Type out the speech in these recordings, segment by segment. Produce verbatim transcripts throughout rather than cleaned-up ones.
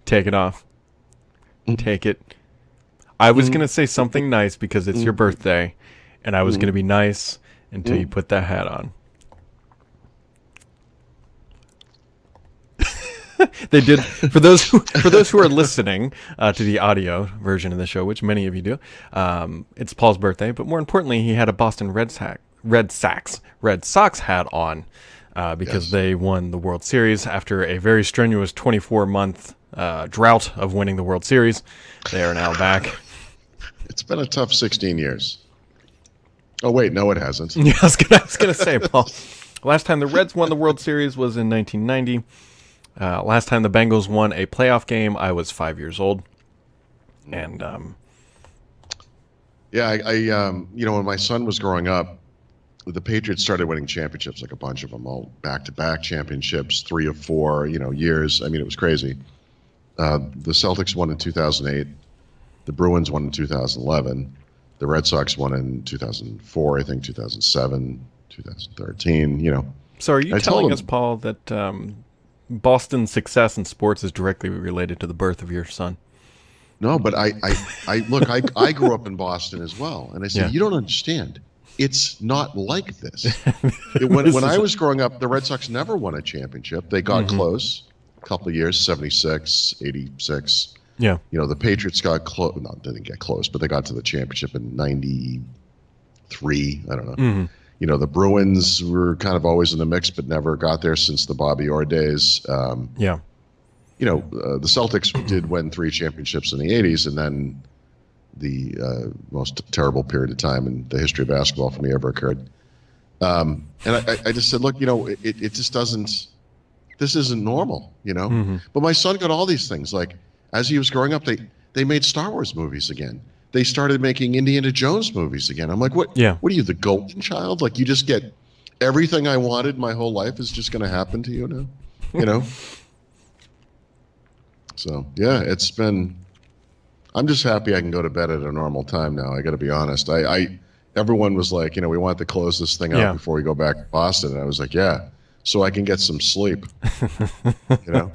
Take it off. Take it. I was going to say something nice because it's your birthday, and I was going to be nice until you put that hat on. They did for those who, for those who are listening uh, to the audio version of the show, which many of you do. Um, it's Paul's birthday, but more importantly, he had a Boston Red Sox Red Sox Red Sox hat on uh, because yes. they won the World Series after a very strenuous twenty-four month uh, drought of winning the World Series. They are now back. It's been a tough sixteen years. Oh wait, no, it hasn't. Yeah, I was gonna, I was gonna say, Paul. Last time the Reds won the World Series was in nineteen ninety. Uh, last time the Bengals won a playoff game, I was five years old, and um, yeah, I, I um, you know, when my son was growing up, the Patriots started winning championships, like a bunch of them, all back-to-back championships, three or four, you know, years. I mean, it was crazy. Uh, the Celtics won in two thousand eight, the Bruins won in two thousand eleven, the Red Sox won in two thousand four, I think, two thousand seven, two thousand thirteen. You know. So, are you I telling them, us, Paul, that um, Boston's success in sports is directly related to the birth of your son? No, but I, I, I look, I, I grew up in Boston as well, and I said, Yeah. you don't understand. It's not like this. It, when when I was growing up, the Red Sox never won a championship. They got mm-hmm. close a couple of years, seventy-six, eighty-six. Yeah. You know, the Patriots got close. No, they didn't get close, but they got to the championship in ninety-three. I don't know. Mm-hmm. You know, the Bruins were kind of always in the mix, but never got there since the Bobby Orr days. Um, yeah. You know, uh, the Celtics did win three championships in the eighties, and then the uh, most terrible period of time in the history of basketball for me ever occurred. Um, and I, I just said, look, you know, it, it just doesn't, this isn't normal, you know? Mm-hmm. But my son got all these things. Like, as he was growing up, they, they made Star Wars movies again. They started making Indiana Jones movies again. I'm like, what? Yeah. What are you, the golden child? Like, you just get everything I wanted my whole life is just going to happen to you now, you know? So, yeah, it's been, I'm just happy I can go to bed at a normal time now. I got to be honest. I, I, everyone was like, you know, we want to close this thing out yeah. before we go back to Boston. And I was like, yeah, so I can get some sleep, you know?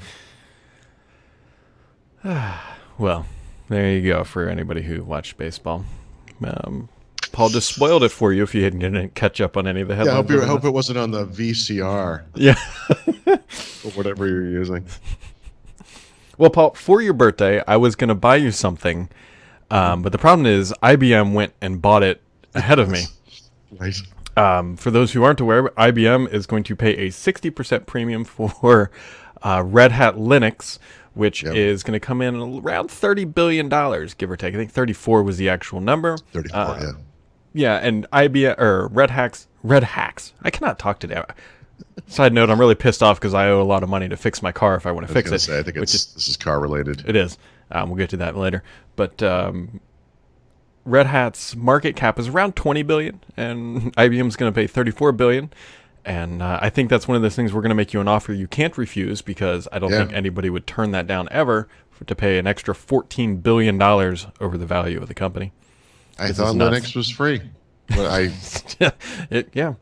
Well, there you go for anybody who watched baseball. Um, Paul just spoiled it for you if you didn't catch up on any of the headlines. Yeah, I hope, you, I hope it wasn't on the V C R. Yeah. Or whatever you're using. Well, Paul, for your birthday, I was going to buy you something, um, but the problem is I B M went and bought it ahead of me. Nice. Um, for those who aren't aware, I B M is going to pay a sixty percent premium for uh, Red Hat Linux, which yep. is going to come in around thirty billion dollars, give or take. I think thirty-four was the actual number. thirty-four, uh, yeah. Yeah, and I B M, or Red Hacks, Red Hacks. I cannot talk today. Side note, I'm really pissed off because I owe a lot of money to fix my car if I want to fix it. Say, I think it's, is, this is car related. It is. Um, we'll get to that later. But um, Red Hat's market cap is around twenty billion dollars, and I B M's going to pay thirty-four billion dollars. And uh, I think that's one of those things we're going to make you an offer you can't refuse, because I don't yeah. think anybody would turn that down ever for, to pay an extra fourteen billion dollars over the value of the company. I this thought Linux was free. But I, it, yeah.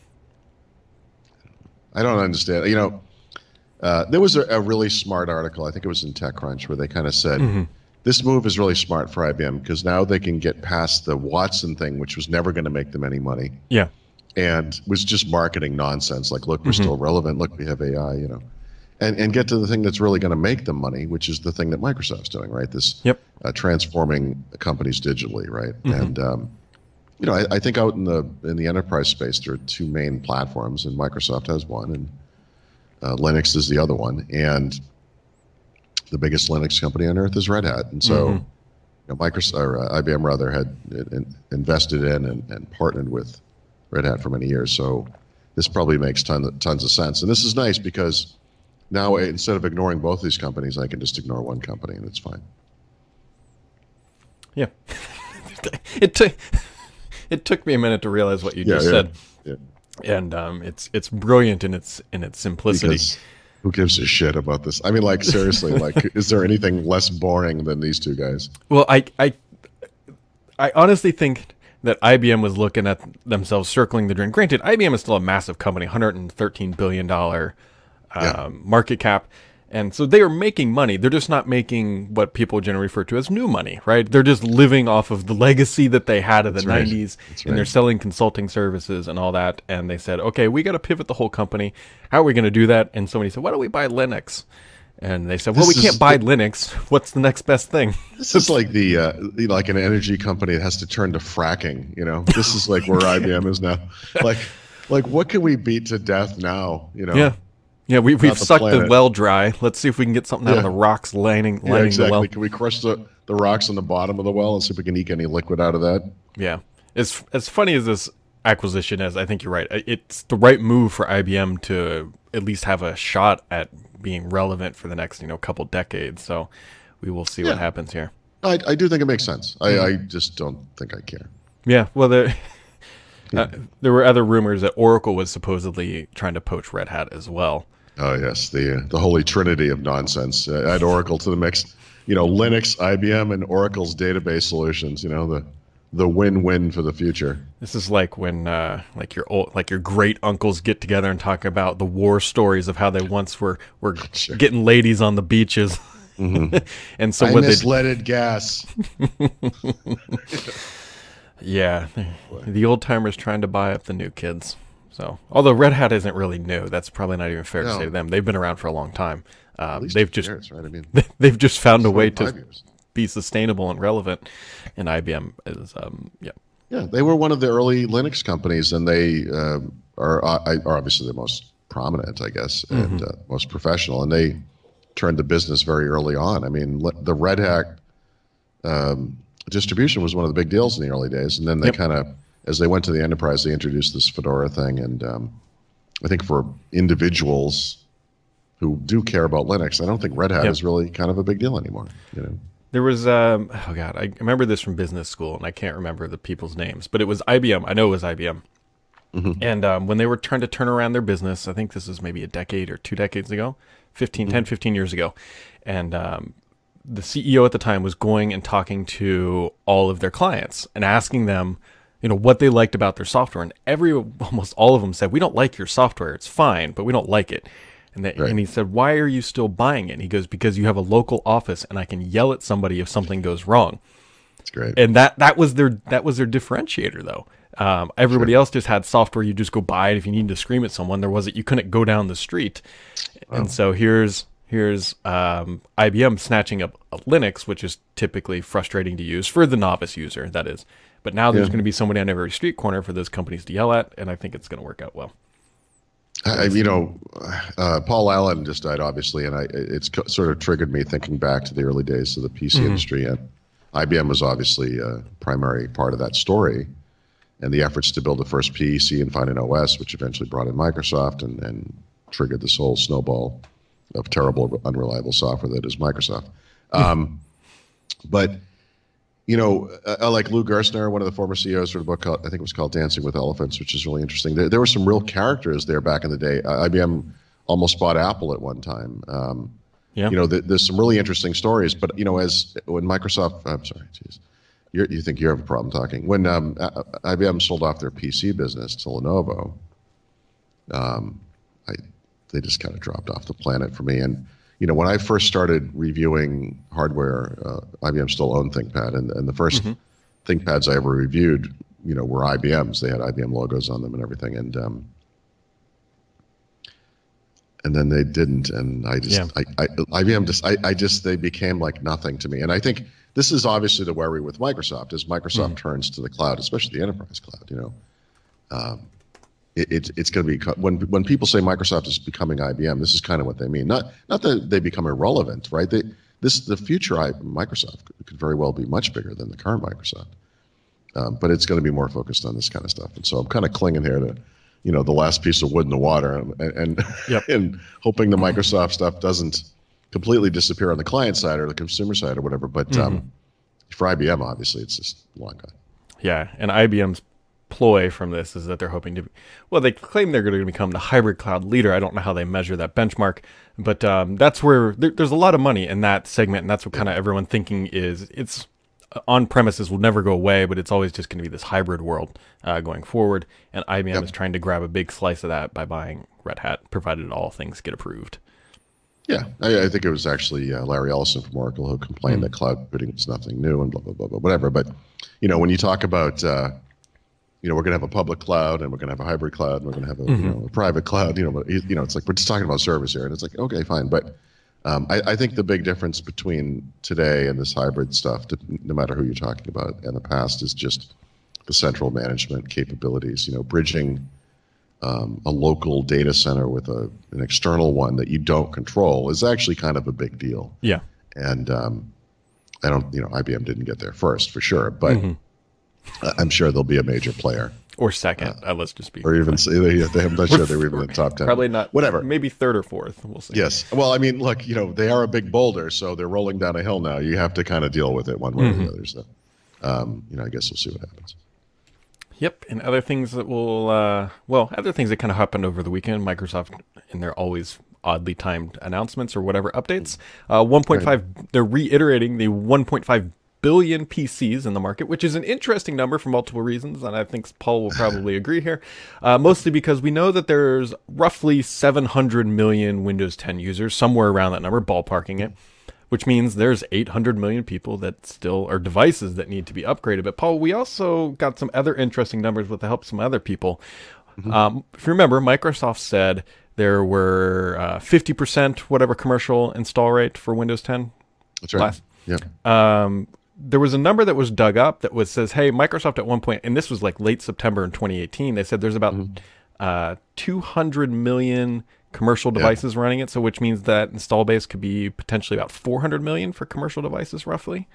I don't understand. You know, uh, there was a, a really smart article, I think it was in TechCrunch, where they kind of said, mm-hmm. this move is really smart for I B M because now they can get past the Watson thing, which was never going to make them any money. Yeah. And was just marketing nonsense. Like, look, we're mm-hmm. still relevant. Look, we have A I, you know. And and get to the thing that's really going to make them money, which is the thing that Microsoft's doing, right? This yep. uh, transforming companies digitally, right? Mm-hmm. And, um, you know, I, I think out in the in the enterprise space, there are two main platforms, and Microsoft has one, and uh, Linux is the other one. And the biggest Linux company on earth is Red Hat. And so, mm-hmm. you know, Microsoft or uh, I B M rather had in, invested in and, and partnered with Red Hat for many years. So this probably makes tons of, tons of sense. And this is nice because now instead of ignoring both these companies, I can just ignore one company and it's fine. Yeah, it took. It took me a minute to realize what you yeah, just yeah, said, yeah. and um, it's it's brilliant in its in its simplicity. Because who gives a shit about this? I mean, like seriously, like is there anything less boring than these two guys? Well, I I I honestly think that I B M was looking at themselves circling the drain. Granted, I B M is still a massive company, one hundred thirteen billion dollars um, yeah. market cap, And so they are making money. They're just not making what people generally refer to as new money, right? They're just living off of the legacy that they had in the That's right. nineties, That's and right. they're selling consulting services and all that. And they said, okay, we got to pivot the whole company. How are we going to do that? And somebody said, why don't we buy Linux? And they said, well, This we can't is buy the- Linux. What's the next best thing? This is like the uh, you know, like an energy company that has to turn to fracking. You know, this is like where I B M is now. Like, like what can we beat to death now? You know, Yeah. Yeah, we, we've Not the sucked the planet. well dry. Let's see if we can get something out of Yeah. the rocks lining, yeah, lining exactly. the well. Can we crush the, the rocks on the bottom of the well and see if we can eke any liquid out of that? Yeah. As as funny as this acquisition is, I think you're right. It's the right move for I B M to at least have a shot at being relevant for the next, you know, couple decades. So we will see Yeah. what happens here. I, I do think it makes sense. I, I just don't think I care. Yeah. Well, there uh, there were other rumors that Oracle was supposedly trying to poach Red Hat as well. Oh yes, the uh, the holy trinity of nonsense. Uh, add Oracle to the mix. You know, Linux, I B M, and Oracle's database solutions. You know, the the win-win for the future. This is like when, uh, like your old, like your great uncles get together and talk about the war stories of how they once were were Sure. getting ladies on the beaches, and so I what they miss leaded gas. yeah, the old timers trying to buy up the new kids. So although Red Hat isn't really new, that's probably not even fair to No. say to them. They've been around for a long time. At Um, least they've two just years, right? I mean, they've just found a way to twenty-five years. be sustainable and relevant, and I B M is um, yeah. Yeah, they were one of the early Linux companies, and they um, are, uh, are obviously the most prominent, I guess, and uh, most professional. And they turned to business very early on. I mean, le- the Red Hat um, distribution was one of the big deals in the early days, and then they Yep. kind of, as they went to the enterprise, they introduced this Fedora thing. And um, I think for individuals who do care about Linux, I don't think Red Hat Yep. is really kind of a big deal anymore. You know. There was, um, oh God, I remember this from business school, and I can't remember the people's names, but it was I B M. I know it was I B M. And um, when they were trying to turn around their business, I think this was maybe a decade or two decades ago, fifteen, ten, fifteen years ago. And um, the C E O at the time was going and talking to all of their clients and asking them, you know, what they liked about their software. And every, almost all of them said, we don't like your software. It's fine, but we don't like it. And, they, Right. and he said, why are you still buying it? And he goes, because you have a local office and I can yell at somebody if something goes wrong. It's great. And that, that was their that was their differentiator, though. Um, everybody else just had software you just go buy it if you needed to scream at someone. There wasn't you couldn't go down the street. And so here's here's um, I B M snatching up a Linux, which is typically frustrating to use for the novice user. That is, but now there's Yeah. going to be somebody on every street corner for those companies to yell at, and I think it's going to work out well. I, you know, uh, Paul Allen just died, obviously, and I, it's co- sort of triggered me thinking back to the early days of the P C industry. And I B M was obviously a primary part of that story, and the efforts to build the first P C and find an O S, which eventually brought in Microsoft and, and triggered this whole snowball of terrible, unreliable software that is Microsoft. Um, but you know, uh, like Lou Gerstner, one of the former C E Os, wrote a book called, I think it was called Dancing with Elephants, which is really interesting. There, there were some real characters there back in the day. Uh, I B M almost bought Apple at one time. Um, Yeah. You know, th- there's some really interesting stories. But you know, as when Microsoft, I'm sorry, geez, You're, you think you have a problem talking? When um, uh, I B M sold off their P C business to Lenovo, um, I, they just kind of dropped off the planet for me. And you know, when I first started reviewing hardware, uh, I B M still owned ThinkPad, and, and the 1st Mhm. ThinkPads I ever reviewed, you know, were I B Ms. They had I B M logos on them and everything, and um, and then they didn't, and I just, Yeah. I, I, I B M just, I, I just, they became like nothing to me. And I think this is obviously the worry with Microsoft, as Microsoft Mhm. turns to the cloud, especially the enterprise cloud. You know, um, it, it, it's going to be when when people say Microsoft is becoming I B M, this is kind of what they mean. Not not that they become irrelevant, right? They this the future I, Microsoft could, could very well be much bigger than the current Microsoft, um, but it's going to be more focused on this kind of stuff. And so I'm kind of clinging here to, you know, the last piece of wood in the water, and and Yep. and hoping the Microsoft stuff doesn't completely disappear on the client side or the consumer side or whatever. But um, for I B M, obviously, it's just long gone. Yeah, and I B M's ploy from this is that they're hoping to, well, they claim they're going to become the hybrid cloud leader. I don't know how they measure that benchmark, but um, that's where there, there's a lot of money in that segment, and that's what kind of everyone thinking is it's on premises will never go away, but it's always just going to be this hybrid world uh, going forward. And I B M Yep. is trying to grab a big slice of that by buying Red Hat, provided all things get approved. Yeah, I, I think it was actually uh, Larry Ellison from Oracle who complained Mm. that cloud computing was nothing new and blah blah blah blah whatever. But you know, when you talk about uh, you know, we're going to have a public cloud and we're going to have a hybrid cloud and we're going to have a, Mm-hmm. you know, a private cloud, you know, but, you know, it's like we're just talking about service here, and it's like, okay, fine. But um, I, I think the big difference between today and this hybrid stuff, to, no matter who you're talking about, and the past, is just the central management capabilities. You know, bridging um, a local data center with a an external one that you don't control is actually kind of a big deal. Yeah. And um, I don't, you know, I B M didn't get there first for sure, but Mm-hmm. I'm sure there'll be a major player. Or second. Uh, let's just be. Or even say they, they, I'm not sure they were even in the top ten. Probably not. Whatever. Maybe third or fourth. We'll see. Yes. Well, I mean, look, you know, they are a big boulder, so they're rolling down a hill now. You have to kind of deal with it one way Mm-hmm. or the other. So, um, you know, I guess we'll see what happens. Yep, and other things that will, uh, well, other things that kind of happened over the weekend. Microsoft, in their always oddly timed announcements or whatever updates, uh, one point five. Right. They're reiterating the one point five billion P Cs in the market, which is an interesting number for multiple reasons, and I think Paul will probably agree here. Uh, mostly because we know that there's roughly seven hundred million Windows ten users, somewhere around that number, ballparking it. Which means there's eight hundred million people that still are devices that need to be upgraded. But Paul, we also got some other interesting numbers with the help of some other people. Mm-hmm. Um, if you remember, Microsoft said there were uh, fifty percent whatever commercial install rate for Windows ten. That's right. Last. Yeah. Um, there was a number that was dug up that was says, hey, Microsoft at one point, and this was like late September in twenty eighteen, they said there's about mm-hmm. uh, two hundred million commercial devices yeah. running it, so which means that install base could be potentially about four hundred million for commercial devices, roughly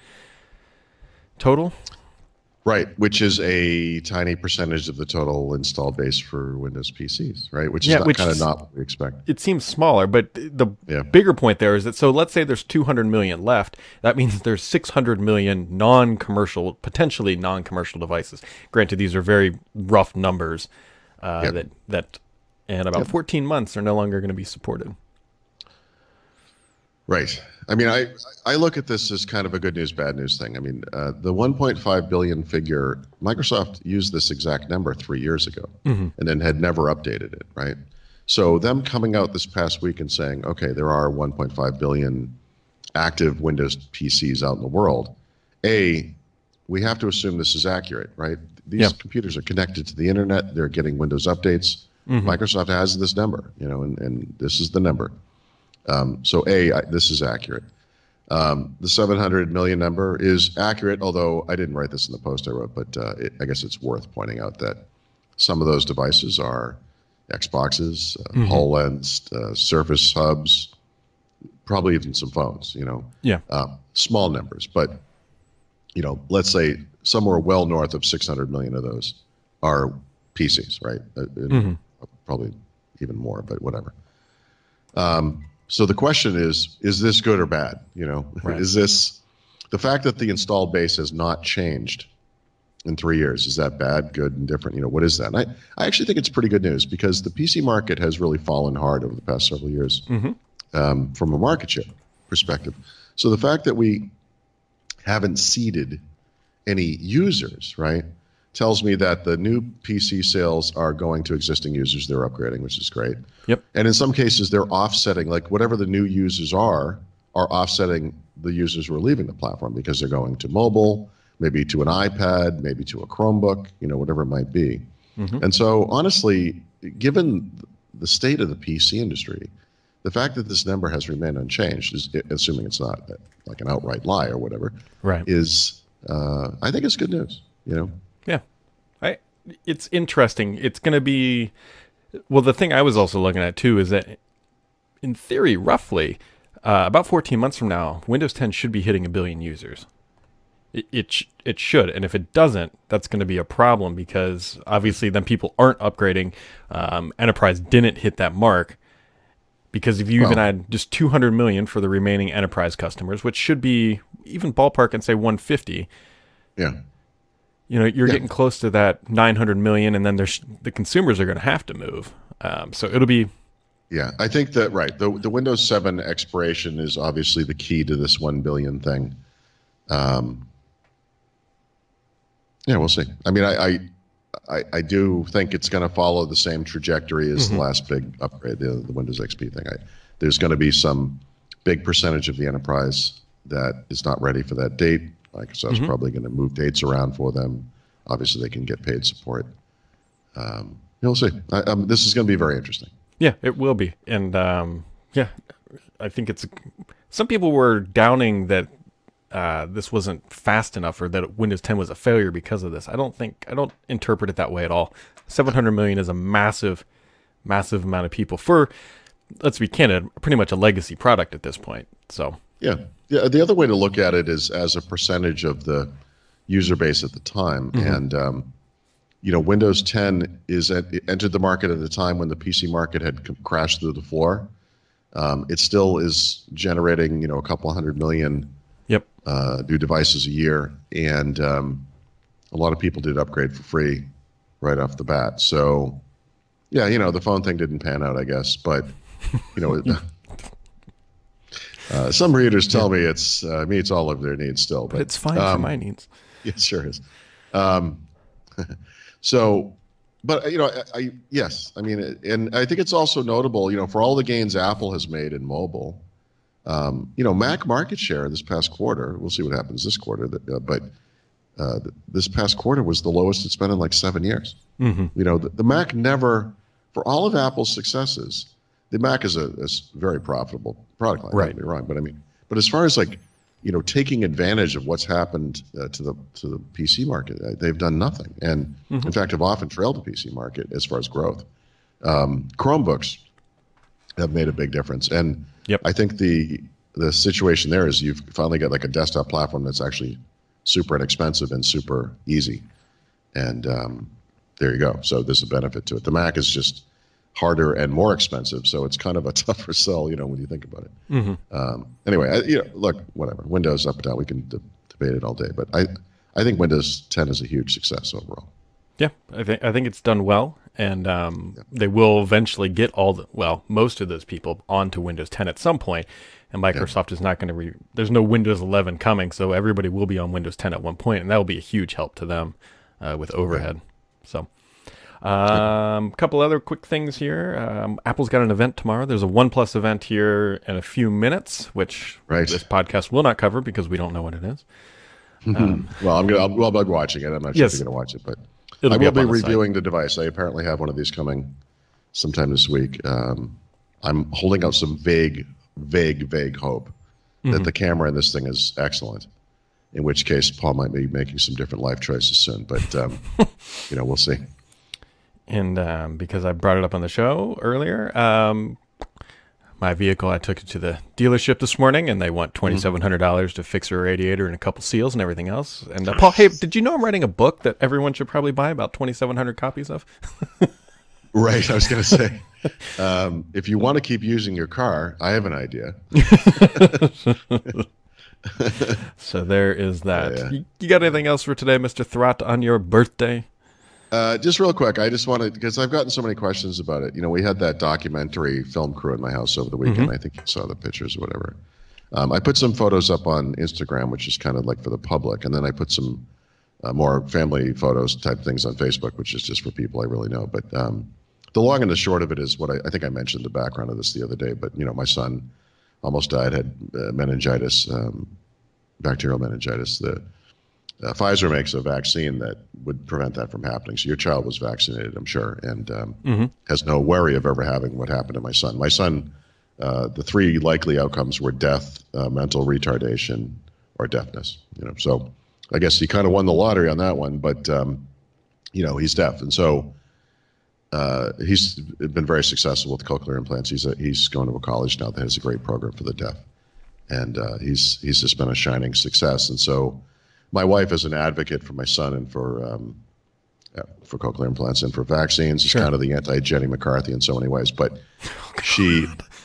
total. Right, which is a tiny percentage of the total install base for Windows P Cs, right? Which is yeah, kind of not what we expect. It seems smaller, but the yeah. bigger point there is that, so let's say there's two hundred million left. That means there's six hundred million non-commercial, potentially non-commercial devices. Granted, these are very rough numbers uh, yep. that that. And about yep. fourteen months are no longer going to be supported. Right. I mean, I I look at this as kind of a good news, bad news thing. I mean, uh, the one point five billion figure, Microsoft used this exact number three years ago mm-hmm. and then had never updated it, right? So them coming out this past week and saying, okay, there are one point five billion active Windows P Cs out in the world. A, we have to assume this is accurate, right? These yep. computers are connected to the internet. They're getting Windows updates. Mm-hmm. Microsoft has this number, you know, and, and this is the number. Um, so, A, I, this is accurate. Um, the seven hundred million number is accurate, although I didn't write this in the post I wrote, but uh, it, I guess it's worth pointing out that some of those devices are Xboxes, uh, mm-hmm. HoloLens, uh, Surface Hubs, probably even some phones, you know. Yeah. Uh, small numbers, but, you know, let's say somewhere well north of six hundred million of those are P Cs, right? Uh, mm-hmm. Probably even more, but whatever. Um, so the question is, is this good or bad? You know, right. Is this, the fact that the installed base has not changed in three years, is that bad, good, and different? You know, what is that? And I, I actually think it's pretty good news because the P C market has really fallen hard over the past several years mm-hmm. um, from a market share perspective. So the fact that we haven't seeded any users, right, tells me that the new P C sales are going to existing users they're upgrading, which is great. Yep. And in some cases, they're offsetting, like whatever the new users are, are offsetting the users who are leaving the platform because they're going to mobile, maybe to an iPad, maybe to a Chromebook, you know, whatever it might be. Mm-hmm. And so honestly, given the state of the P C industry, the fact that this number has remained unchanged, is, assuming it's not like an outright lie or whatever, right. is, uh, I think it's good news, you know? Yeah, I. It's interesting. It's going to be, well, the thing I was also looking at too is that, in theory, roughly, uh, about fourteen months from now, Windows ten should be hitting a billion users. It it, sh- it should, and if it doesn't, that's going to be a problem because obviously then people aren't upgrading. Um, Enterprise didn't hit that mark because if you well, even add just two hundred million for the remaining Enterprise customers, which should be even ballpark and say one hundred fifty. Yeah. You know, you're yeah. getting close to that nine hundred million, and then there's the consumers are going to have to move. Um, so it'll be. Yeah, I think that, right. The the Windows seven expiration is obviously the key to this one billion thing. Um, yeah, we'll see. I mean, I, I I, I do think it's going to follow the same trajectory as Mhm. the last big upgrade, the, the Windows X P thing. I, there's going to be some big percentage of the enterprise that is not ready for that date. Microsoft's Mhm. probably going to move dates around for them. Obviously, they can get paid support. Um, you'll see. I, um, this is going to be very interesting. Yeah, it will be. And um, yeah, I think it's some people were downing that uh, this wasn't fast enough or that Windows ten was a failure because of this. I don't think I don't interpret it that way at all. seven hundred million is a massive, massive amount of people for, let's be candid, pretty much a legacy product at this point. So Yeah. Yeah. The other way to look at it is as a percentage of the user base at the time. Mhm. And, um, you know, Windows ten is at, it entered the market at a time when the P C market had c- crashed through the floor. Um, it still is generating, you know, a couple hundred million yep, uh, new devices a year. And um, a lot of people did upgrade for free right off the bat. So, yeah, you know, the phone thing didn't pan out, I guess. But, you know, it, uh, some readers tell me it's uh, meets all of their needs still. But, but it's fine um, for my needs. It sure is. Um, so, but you know, I, I yes, I mean, and I think it's also notable, you know, for all the gains Apple has made in mobile, um, you know, Mac market share this past quarter. We'll see what happens this quarter, that, uh, but uh, this past quarter was the lowest it's been in like seven years. hmm You know, the, the Mac never, for all of Apple's successes, the Mac is a, is a very profitable product line. Right. Don't get me wrong, but I mean, but as far as like, you know, taking advantage of what's happened uh, to the to the P C market, uh, they've done nothing, and Mhm. in fact, have often trailed the P C market as far as growth. Um, Chromebooks have made a big difference, and Yep. I think the the situation there is you've finally got like a desktop platform that's actually super inexpensive and super easy, and um, there you go. So there's a benefit to it. The Mac is just harder and more expensive, so it's kind of a tougher sell, you know, when you think about it. hmm Um, anyway, I, you know, look, whatever. Windows up and down, we can de- debate it all day, but I, I think Windows ten is a huge success overall. Yeah, I think I think it's done well, and um, they will eventually get all the well, most of those people onto Windows ten at some point. And Microsoft is not going to. Re- There's no Windows eleven coming, so everybody will be on Windows ten at one point, and that will be a huge help to them uh, with overhead. So, a um, couple other quick things here. Um, Apple's got an event tomorrow. There's a OnePlus event here in a few minutes, which Right. this podcast will not cover because we don't know what it is. Um, Well, I'm gonna, I'll, well, I'll be watching it. I'm not sure Yes. if you're going to watch it, but It'll I be will up be on the site. reviewing the device. I apparently have one of these coming sometime this week. Um, I'm holding out some vague, vague, vague hope Mm-hmm. that the camera in this thing is excellent. In which case, Paul might be making some different life choices soon. But um, you know, we'll see. And um, because I brought it up on the show earlier, um, my vehicle, I took it to the dealership this morning, and they want twenty-seven hundred dollars to fix a radiator and a couple seals and everything else. And uh, Paul, hey, did you know I'm writing a book that everyone should probably buy, about twenty-seven hundred copies of? Right. I was going to say, um, if you want to keep using your car, I have an idea. So there is that. Yeah, yeah. You, you got anything else for today, Mister Throt, on your birthday? Uh, just real quick, I just wanted, because I've gotten so many questions about it. You know, we had that documentary film crew in my house over the weekend. Mhm. I think you saw the pictures or whatever. Um, I put some photos up on Instagram, which is kind of like for the public. And then I put some uh, more family photos type things on Facebook, which is just for people I really know. But um, the long and the short of it is what I, I think I mentioned the background of this the other day. But, you know, my son almost died, had uh, meningitis, um, bacterial meningitis. The Uh, Pfizer makes a vaccine that would prevent that from happening. So your child was vaccinated, I'm sure, and um, Mm-hmm. has no worry of ever having what happened to my son. My son, uh, the three likely outcomes were death, uh, mental retardation, or deafness. You know, so I guess he kind of won the lottery on that one. But um, you know, he's deaf, and so uh, he's been very successful with cochlear implants. He's a, he's going to a college now that has a great program for the deaf, and uh, he's he's just been a shining success. And so my wife is an advocate for my son and for um, uh, for cochlear implants and for vaccines. She's Sure. kind of the anti-Jenny McCarthy in so many ways. But she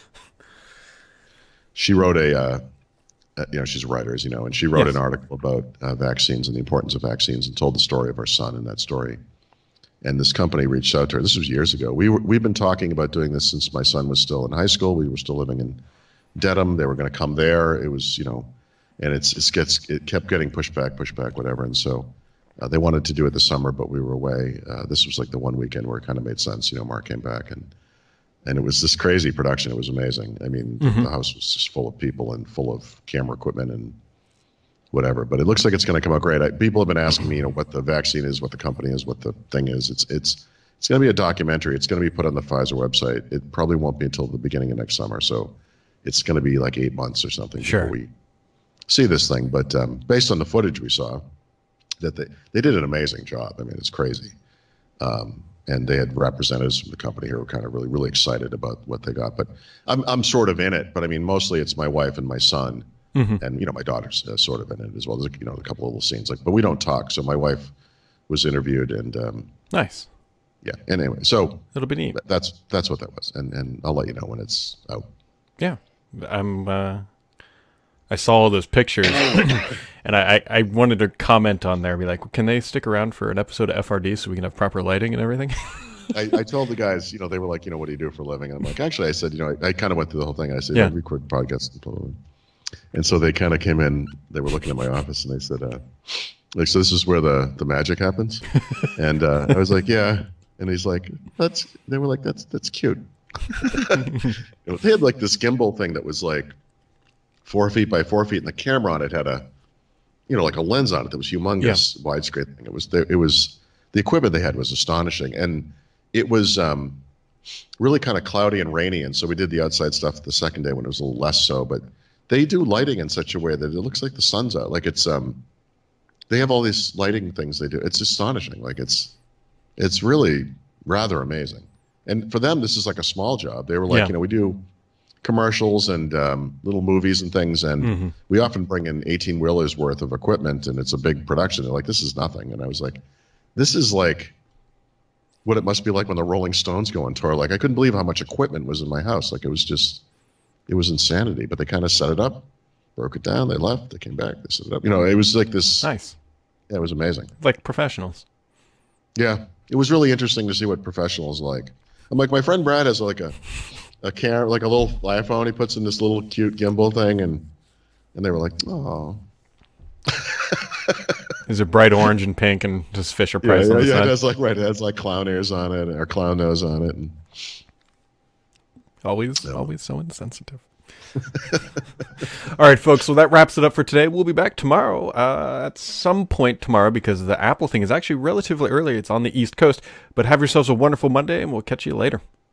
she wrote a, uh, uh, you know, she's a writer, as you know, and she wrote Yes. an article about uh, vaccines and the importance of vaccines and told the story of our son in that story. And this company reached out to her. This was years ago. We were, we've been talking about doing this since my son was still in high school. We were still living in Dedham. They were going to come there. It was, you know, and it's, it's gets, it kept getting pushed back, pushed back, whatever. And so Uh, they wanted to do it this summer, but we were away. Uh, this was like the one weekend where it kind of made sense. You know, Mark came back, and and it was this crazy production. It was amazing. I mean, mm-hmm. the house was just full of people and full of camera equipment and whatever. But it looks like it's going to come out great. I, people have been asking me, you know, what the vaccine is, what the company is, what the thing is. It's it's it's going to be a documentary. It's going to be put on the Pfizer website. It probably won't be until the beginning of next summer. So it's going to be like eight months or something sure. before we see this thing. But um, based on the footage we saw, that they, they did an amazing job. I mean, it's crazy. Um, and they had representatives from the company who were kind of really, really excited about what they got. But I'm I'm sort of in it. But I mean, mostly it's my wife and my son. Mm-hmm. And, you know, my daughter's uh, sort of in it as well. There's, you know, a couple of little scenes. like, But we don't talk. So my wife was interviewed. and um, Nice. Yeah. And anyway, so. It'll be neat. That's that's what that was. And, and I'll let you know when it's out. Yeah. I'm... Uh... I saw all those pictures, and I, I wanted to comment on there, be like, can they stick around for an episode of F R D so we can have proper lighting and everything? I, I told the guys, you know, they were like, you know, what do you do for a living? And I'm like, actually, I said, you know, I, I kind of went through the whole thing. I said, yeah. I record podcasts and blah, blah, blah. And so they kind of came in, they were looking at my office, and they said, uh, like, so this is where the, the magic happens? And uh, I was like, yeah. And he's like, that's, they were like, that's, that's cute. You know, they had like this gimbal thing that was like, four feet by four feet, and the camera on it had a, you know, like a lens on it that was humongous, yeah. widescreen thing. It was, it was, the equipment they had was astonishing, and it was um, really kind of cloudy and rainy, and so we did the outside stuff the second day when it was a little less so. But they do lighting in such a way that it looks like the sun's out. Like it's, um, they have all these lighting things they do. It's astonishing. Like it's, it's really rather amazing. And for them, this is like a small job. They were like, yeah. you know, we do commercials and um, little movies and things, and mm-hmm. we often bring in eighteen wheelers worth of equipment, and it's a big production. They're like, this is nothing. And I was like, this is like what it must be like when the Rolling Stones go on tour. Like, I couldn't believe how much equipment was in my house. Like, it was just, it was insanity. But they kind of set it up, broke it down, they left, they came back, they set it up. You know, it was like this. Nice. Yeah, it was amazing. Like professionals. Yeah. It was really interesting to see what professionals like. I'm like, my friend Brad has like a a camera, like a little iPhone he puts in this little cute gimbal thing, and and they were like, oh. Is it bright orange and pink and just Fisher Price yeah, on the yeah, side? Yeah, it has like, right, it has like clown ears on it, or clown nose on it. And always, no. always so insensitive. All right, folks, so that wraps it up for today. We'll be back tomorrow uh, at some point tomorrow, because the Apple thing is actually relatively early. It's on the East Coast. But have yourselves a wonderful Monday, and we'll catch you later.